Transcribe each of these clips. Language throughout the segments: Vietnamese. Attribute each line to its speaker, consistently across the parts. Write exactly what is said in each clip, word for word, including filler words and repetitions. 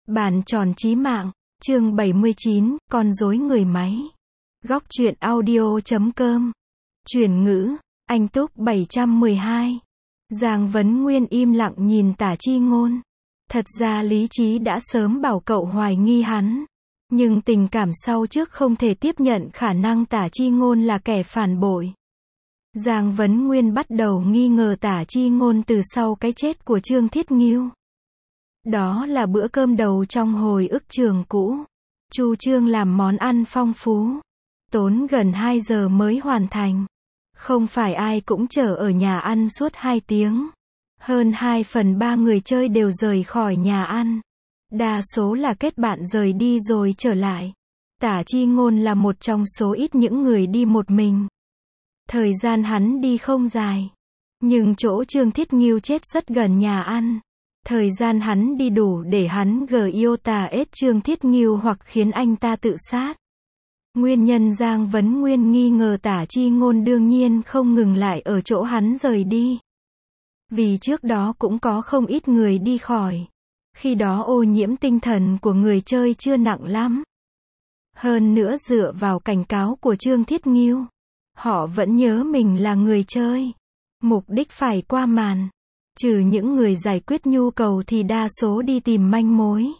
Speaker 1: Bàn tròn chí mạng, chương bảy mươi chín, con rối người máy. Góc truyện audio chấm com. Chuyển ngữ, anh Túc bảy trăm mười hai. Giang Vấn Nguyên im lặng nhìn Tả Chi Ngôn. Thật ra lý trí đã sớm bảo cậu hoài nghi hắn. Nhưng tình cảm sau trước không thể tiếp nhận khả năng Tả Chi Ngôn là kẻ phản bội. Giang Vấn Nguyên bắt đầu nghi ngờ Tả Chi Ngôn từ sau cái chết của Trương Thiết Nghiêu. Đó là bữa cơm đầu trong hồi ức trường cũ. Chu Trương làm món ăn phong phú. Tốn gần hai giờ mới hoàn thành. Không phải ai cũng chờ ở nhà ăn suốt hai tiếng. Hơn hai phần ba người chơi đều rời khỏi nhà ăn. Đa số là kết bạn rời đi rồi trở lại. Tả Chi Ngôn là một trong số ít những người đi một mình. Thời gian hắn đi không dài. Nhưng chỗ Trương Thiết Nghiêu chết rất gần nhà ăn. Thời gian hắn đi đủ để hắn gờ yêu tà ết Trương Thiết Nghiêu hoặc khiến anh ta tự sát. Nguyên nhân Giang Vấn Nguyên nghi ngờ Tả Chi Ngôn đương nhiên không ngừng lại ở chỗ hắn rời đi. Vì trước đó cũng có không ít người đi khỏi. Khi đó ô nhiễm tinh thần của người chơi chưa nặng lắm. Hơn nữa dựa vào cảnh cáo của Trương Thiết Nghiêu, họ vẫn nhớ mình là người chơi. Mục đích phải qua màn. Trừ những người giải quyết nhu cầu thì đa số đi tìm manh mối.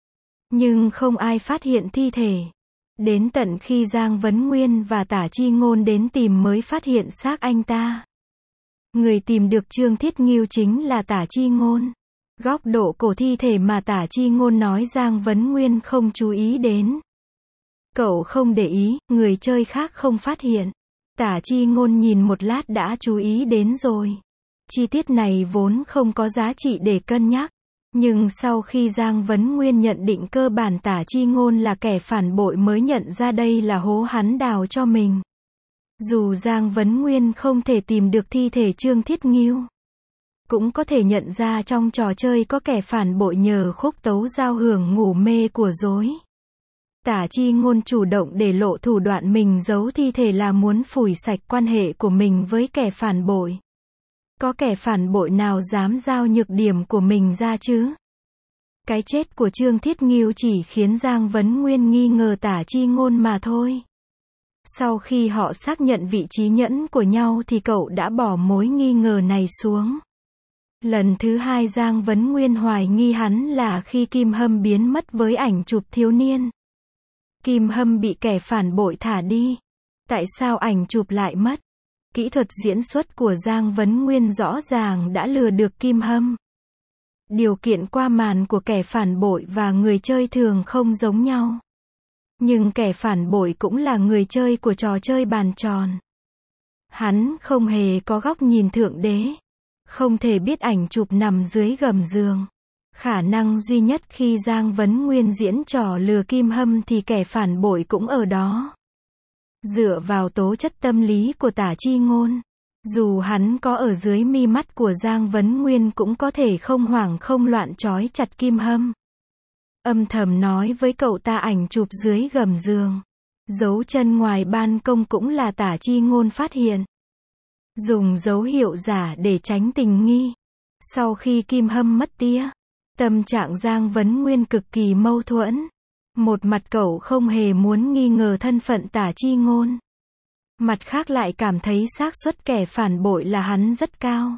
Speaker 1: Nhưng không ai phát hiện thi thể. Đến tận khi Giang Vấn Nguyên và Tả Chi Ngôn đến tìm mới phát hiện xác anh ta. Người tìm được Trương Thiết Nghiêu chính là Tả Chi Ngôn. Góc độ cổ thi thể mà Tả Chi Ngôn nói Giang Vấn Nguyên không chú ý đến. Cậu không để ý, người chơi khác không phát hiện. Tả Chi Ngôn nhìn một lát đã chú ý đến rồi. Chi tiết này vốn không có giá trị để cân nhắc. Nhưng sau khi Giang Vấn Nguyên nhận định cơ bản Tả Chi Ngôn là kẻ phản bội mới nhận ra đây là hố hắn đào cho mình. Dù Giang Vấn Nguyên không thể tìm được thi thể Trương Thiết Nghiêu, cũng có thể nhận ra trong trò chơi có kẻ phản bội nhờ khúc tấu giao hưởng ngủ mê của rối. Tả Chi Ngôn chủ động để lộ thủ đoạn mình giấu thi thể là muốn phủi sạch quan hệ của mình với kẻ phản bội. Có kẻ phản bội nào dám giao nhược điểm của mình ra chứ? Cái chết của Trương Thiết Nghiêu chỉ khiến Giang Vấn Nguyên nghi ngờ Tả Chi Ngôn mà thôi. Sau khi họ xác nhận vị trí nhẫn của nhau thì cậu đã bỏ mối nghi ngờ này xuống. Lần thứ hai Giang Vấn Nguyên hoài nghi hắn là khi Kim Hâm biến mất với ảnh chụp thiếu niên. Kim Hâm bị kẻ phản bội thả đi. Tại sao ảnh chụp lại mất? Kỹ thuật diễn xuất của Giang Vấn Nguyên rõ ràng đã lừa được Kim Hâm. Điều kiện qua màn của kẻ phản bội và người chơi thường không giống nhau. Nhưng kẻ phản bội cũng là người chơi của trò chơi bàn tròn. Hắn không hề có góc nhìn thượng đế. Không thể biết ảnh chụp nằm dưới gầm giường. Khả năng duy nhất khi Giang Vấn Nguyên diễn trò lừa Kim Hâm thì kẻ phản bội cũng ở đó. Dựa vào tố chất tâm lý của Tả Chi Ngôn, dù hắn có ở dưới mi mắt của Giang Vấn Nguyên cũng có thể không hoảng không loạn trói chặt Kim Hâm. Âm thầm nói với cậu ta ảnh chụp dưới gầm giường. Dấu chân ngoài ban công cũng là Tả Chi Ngôn phát hiện. Dùng dấu hiệu giả để tránh tình nghi. Sau khi Kim Hâm mất tía, tâm trạng Giang Vấn Nguyên cực kỳ mâu thuẫn. Một mặt cậu không hề muốn nghi ngờ thân phận Tả Chi Ngôn. Mặt khác lại cảm thấy xác suất kẻ phản bội là hắn rất cao.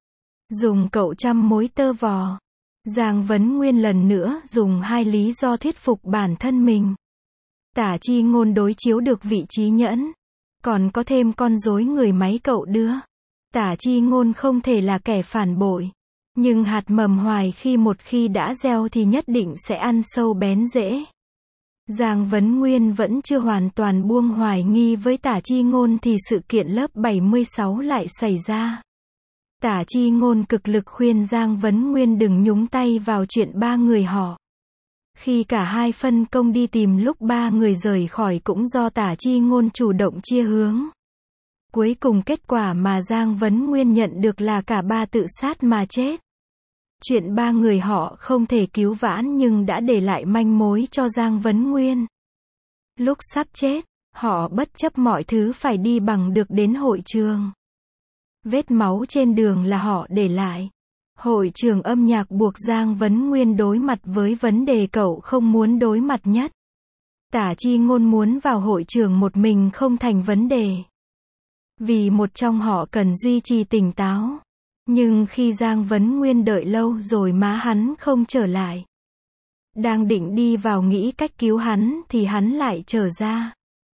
Speaker 1: Dùng cậu trăm mối tơ vò. Giang Vấn Nguyên lần nữa dùng hai lý do thuyết phục bản thân mình. Tả Chi Ngôn đối chiếu được vị trí nhẫn. Còn có thêm con rối người máy cậu đưa. Tả Chi Ngôn không thể là kẻ phản bội. Nhưng hạt mầm hoài khi một khi đã gieo thì nhất định sẽ ăn sâu bén rễ. Giang Vấn Nguyên vẫn chưa hoàn toàn buông hoài nghi với Tả Chi Ngôn thì sự kiện lớp bảy mươi sáu lại xảy ra. Tả Chi Ngôn cực lực khuyên Giang Vấn Nguyên đừng nhúng tay vào chuyện ba người họ. Khi cả hai phân công đi tìm lúc ba người rời khỏi cũng do Tả Chi Ngôn chủ động chia hướng. Cuối cùng kết quả mà Giang Vấn Nguyên nhận được là cả ba tự sát mà chết. Chuyện ba người họ không thể cứu vãn nhưng đã để lại manh mối cho Giang Vấn Nguyên. Lúc sắp chết, họ bất chấp mọi thứ phải đi bằng được đến hội trường. Vết máu trên đường là họ để lại. Hội trường âm nhạc buộc Giang Vấn Nguyên đối mặt với vấn đề cậu không muốn đối mặt nhất. Tả Chi Ngôn muốn vào hội trường một mình không thành vấn đề. Vì một trong họ cần duy trì tỉnh táo. Nhưng khi Giang Vấn Nguyên đợi lâu rồi má hắn không trở lại. Đang định đi vào nghĩ cách cứu hắn thì hắn lại trở ra.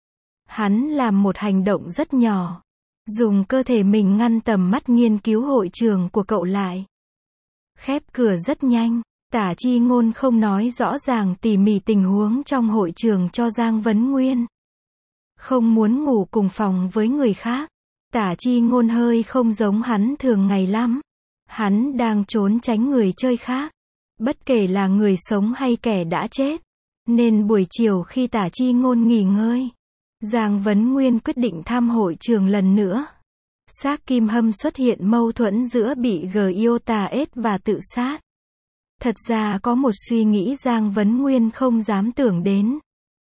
Speaker 1: Hắn làm một hành động rất nhỏ. Dùng cơ thể mình ngăn tầm mắt nghiên cứu hội trường của cậu lại. Khép cửa rất nhanh. Tả Chi Ngôn không nói rõ ràng tỉ mỉ tình huống trong hội trường cho Giang Vấn Nguyên. Không muốn ngủ cùng phòng với người khác. Tả Chi Ngôn hơi không giống hắn thường ngày lắm. Hắn đang trốn tránh người chơi khác. Bất kể là người sống hay kẻ đã chết. Nên buổi chiều khi Tả Chi Ngôn nghỉ ngơi, Giang Vấn Nguyên quyết định thăm hội trường lần nữa. Xác Kim Hâm xuất hiện mâu thuẫn giữa bị Giota ét và tự sát. Thật ra có một suy nghĩ Giang Vấn Nguyên không dám tưởng đến.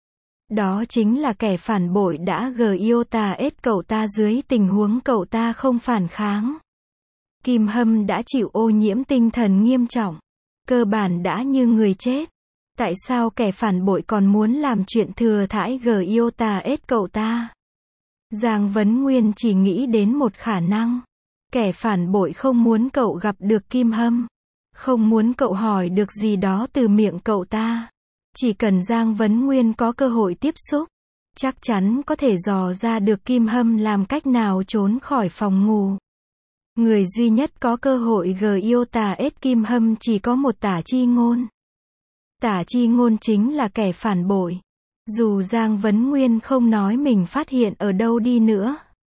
Speaker 1: Đó chính là kẻ phản bội đã Giota ét cậu ta dưới tình huống cậu ta không phản kháng. Kim Hâm đã chịu ô nhiễm tinh thần nghiêm trọng. Cơ bản đã như người chết. Tại sao kẻ phản bội còn muốn làm chuyện thừa thãi Giota ét cậu ta? Giang Vấn Nguyên chỉ nghĩ đến một khả năng. Kẻ phản bội không muốn cậu gặp được Kim Hâm. Không muốn cậu hỏi được gì đó từ miệng cậu ta. Chỉ cần Giang Vấn Nguyên có cơ hội tiếp xúc, chắc chắn có thể dò ra được Kim Hâm làm cách nào trốn khỏi phòng ngủ. Người duy nhất có cơ hội Giota ét Kim Hâm chỉ có một Tả Chi Ngôn. Tả Chi Ngôn chính là kẻ phản bội. Dù Giang Vấn Nguyên không nói mình phát hiện ở đâu đi nữa,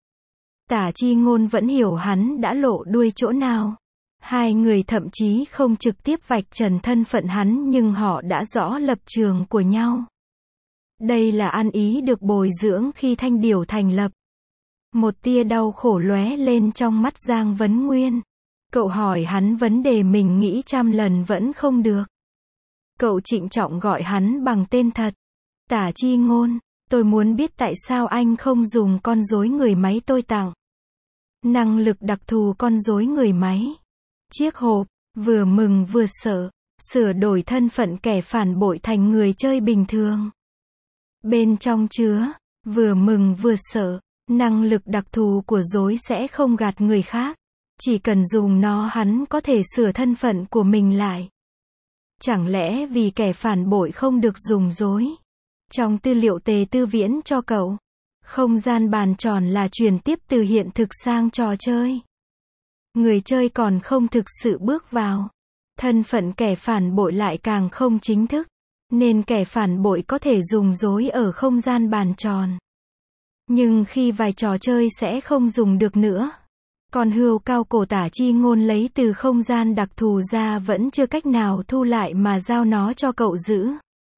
Speaker 1: Tả Chi Ngôn vẫn hiểu hắn đã lộ đuôi chỗ nào. Hai người thậm chí không trực tiếp vạch trần thân phận hắn nhưng họ đã rõ lập trường của nhau. Đây là ăn ý được bồi dưỡng khi Thanh Điểu thành lập. Một tia đau khổ lóe lên trong mắt Giang Vấn Nguyên. Cậu hỏi hắn vấn đề mình nghĩ trăm lần vẫn không được. Cậu trịnh trọng gọi hắn bằng tên thật. Tả Chi Ngôn, tôi muốn biết tại sao anh không dùng con rối người máy tôi tặng. Năng lực đặc thù con rối người máy. Chiếc hộp, vừa mừng vừa sợ, sửa đổi thân phận kẻ phản bội thành người chơi bình thường. Bên trong chứa, vừa mừng vừa sợ, năng lực đặc thù của rối sẽ không gạt người khác. Chỉ cần dùng nó hắn có thể sửa thân phận của mình lại. Chẳng lẽ vì kẻ phản bội không được dùng rối? Trong tư liệu Tề Tư Viễn cho cậu, không gian bàn tròn là chuyển tiếp từ hiện thực sang trò chơi. Người chơi còn không thực sự bước vào. Thân phận kẻ phản bội lại càng không chính thức. Nên kẻ phản bội có thể dùng rối ở không gian bàn tròn. Nhưng khi vài trò chơi sẽ không dùng được nữa. Còn hươu cao cổ Tả Chi Ngôn lấy từ không gian đặc thù ra vẫn chưa cách nào thu lại mà giao nó cho cậu giữ.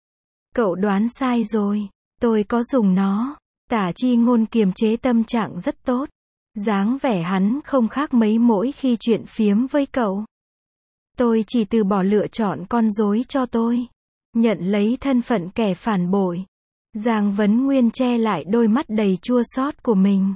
Speaker 1: Cậu đoán sai rồi. Tôi có dùng nó. Tả Chi Ngôn kiềm chế tâm trạng rất tốt. Dáng vẻ hắn không khác mấy mỗi khi chuyện phiếm với cậu. Tôi chỉ từ bỏ lựa chọn con rối cho tôi. Nhận lấy thân phận kẻ phản bội. Giang Vấn Nguyên che lại đôi mắt đầy chua xót của mình.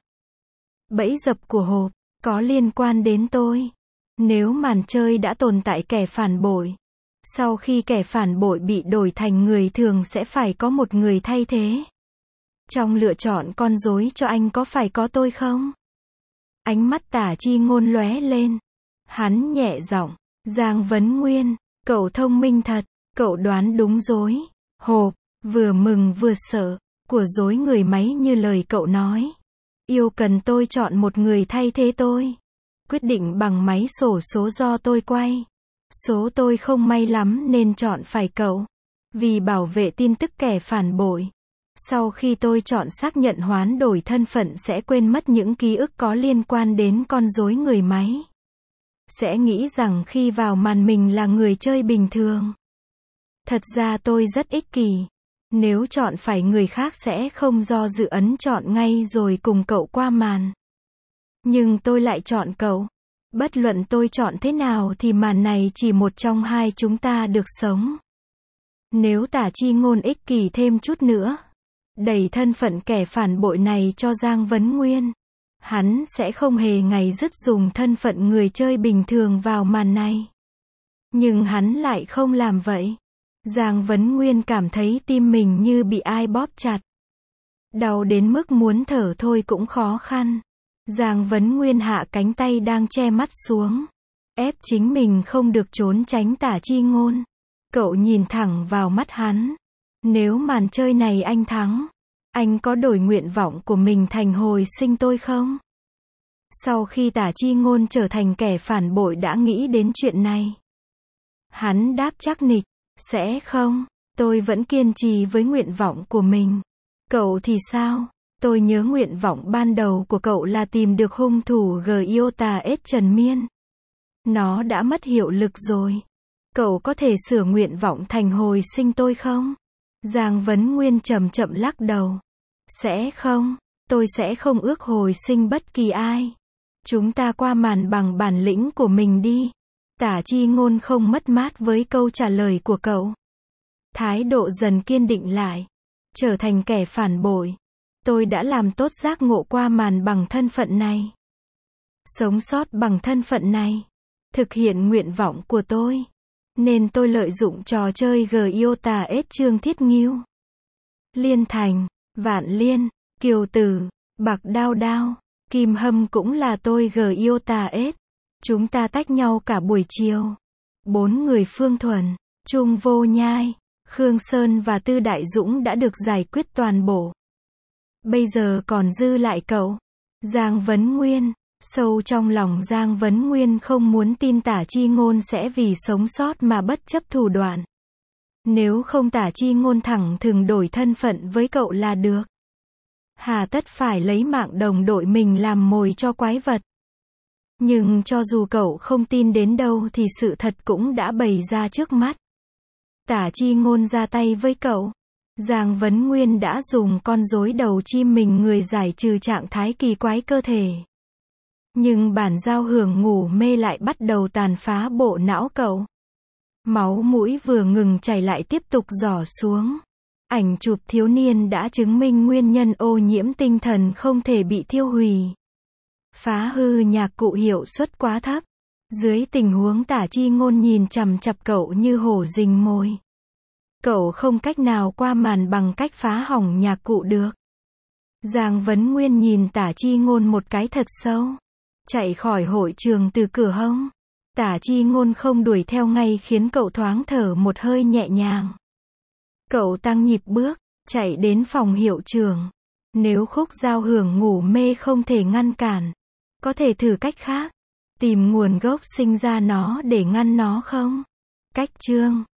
Speaker 1: Bẫy dập của hộp, có liên quan đến tôi. Nếu màn chơi đã tồn tại kẻ phản bội. Sau khi kẻ phản bội bị đổi thành người thường sẽ phải có một người thay thế. Trong lựa chọn con rối cho anh có phải có tôi không? Ánh mắt Tả Chi Ngôn lóe lên. Hắn nhẹ giọng, Giang Vấn Nguyên, cậu thông minh thật, cậu đoán đúng rối. Hộp, vừa mừng vừa sợ, của rối người máy như lời cậu nói. Yêu cần tôi chọn một người thay thế tôi. Quyết định bằng máy xổ số do tôi quay. Số tôi không may lắm nên chọn phải cậu. Vì bảo vệ tin tức kẻ phản bội. Sau khi tôi chọn xác nhận hoán đổi thân phận sẽ quên mất những ký ức có liên quan đến con rối người máy. Sẽ nghĩ rằng khi vào màn mình là người chơi bình thường. Thật ra tôi rất ích kỷ. Nếu chọn phải người khác sẽ không do dự ấn chọn ngay rồi cùng cậu qua màn. Nhưng tôi lại chọn cậu. Bất luận tôi chọn thế nào thì màn này chỉ một trong hai chúng ta được sống. Nếu Tả Chi Ngôn ích kỷ thêm chút nữa, đẩy thân phận kẻ phản bội này cho Giang Vấn Nguyên, Hắn sẽ không hề ngày dứt dùng thân phận người chơi bình thường vào màn này. Nhưng hắn lại không làm vậy. Giang Vấn Nguyên cảm thấy tim mình như bị ai bóp chặt. Đau đến mức muốn thở thôi cũng khó khăn. Giang Vấn Nguyên hạ cánh tay đang che mắt xuống. Ép chính mình không được trốn tránh Tả Chi Ngôn. Cậu nhìn thẳng vào mắt hắn. Nếu màn chơi này anh thắng, anh có đổi nguyện vọng của mình thành hồi sinh tôi không? Sau khi Tả Chi Ngôn trở thành kẻ phản bội đã nghĩ đến chuyện này. Hắn đáp chắc nịch, sẽ không, tôi vẫn kiên trì với nguyện vọng của mình. Cậu thì sao? Tôi nhớ nguyện vọng ban đầu của cậu là tìm được hung thủ Giota S Trần Miên. Nó đã mất hiệu lực rồi. Cậu có thể sửa nguyện vọng thành hồi sinh tôi không? Giang Vấn Nguyên chậm chậm lắc đầu. Sẽ không, tôi sẽ không ước hồi sinh bất kỳ ai. Chúng ta qua màn bằng bản lĩnh của mình đi. Tả Chi Ngôn không mất mát với câu trả lời của cậu. Thái độ dần kiên định lại. Trở thành kẻ phản bội. Tôi đã làm tốt giác ngộ qua màn bằng thân phận này. Sống sót bằng thân phận này. Thực hiện nguyện vọng của tôi. Nên tôi lợi dụng trò chơi Giota S Trương Thiết Nghiêu, Liên Thành, Vạn Liên, Kiều Tử, Bạc Đao Đao, Kim Hâm cũng là tôi Giota S. Chúng ta tách nhau cả buổi chiều. Bốn người Phương Thuần, Trung Vô Nhai, Khương Sơn và Tư Đại Dũng đã được giải quyết toàn bộ. Bây giờ còn dư lại cậu, Giang Vấn Nguyên. Sâu trong lòng Giang Vấn Nguyên không muốn tin Tả Chi Ngôn sẽ vì sống sót mà bất chấp thủ đoạn. Nếu không Tả Chi Ngôn thẳng thừng đổi thân phận với cậu là được. Hà tất phải lấy mạng đồng đội mình làm mồi cho quái vật. Nhưng cho dù cậu không tin đến đâu thì sự thật cũng đã bày ra trước mắt. Tả Chi Ngôn ra tay với cậu. Giang Vấn Nguyên đã dùng con rối đầu chim mình người giải trừ trạng thái kỳ quái cơ thể. Nhưng bản giao hưởng ngủ mê lại bắt đầu tàn phá bộ não cậu. Máu mũi vừa ngừng chảy lại tiếp tục rỏ xuống. Ảnh chụp thiếu niên đã chứng minh nguyên nhân ô nhiễm tinh thần không thể bị tiêu hủy. Phá hư nhạc cụ hiệu suất quá thấp. Dưới tình huống Tả Chi Ngôn nhìn chằm chặp cậu như hổ rình mồi. Cậu không cách nào qua màn bằng cách phá hỏng nhạc cụ được. Giang Vấn Nguyên nhìn Tả Chi Ngôn một cái thật sâu. Chạy khỏi hội trường từ cửa hông. Tả Chi Ngôn không đuổi theo ngay khiến cậu thoáng thở một hơi nhẹ nhàng. Cậu tăng nhịp bước, chạy đến phòng hiệu trưởng. Nếu khúc giao hưởng ngủ mê không thể ngăn cản, có thể thử cách khác. Tìm nguồn gốc sinh ra nó để ngăn nó không? Cách chương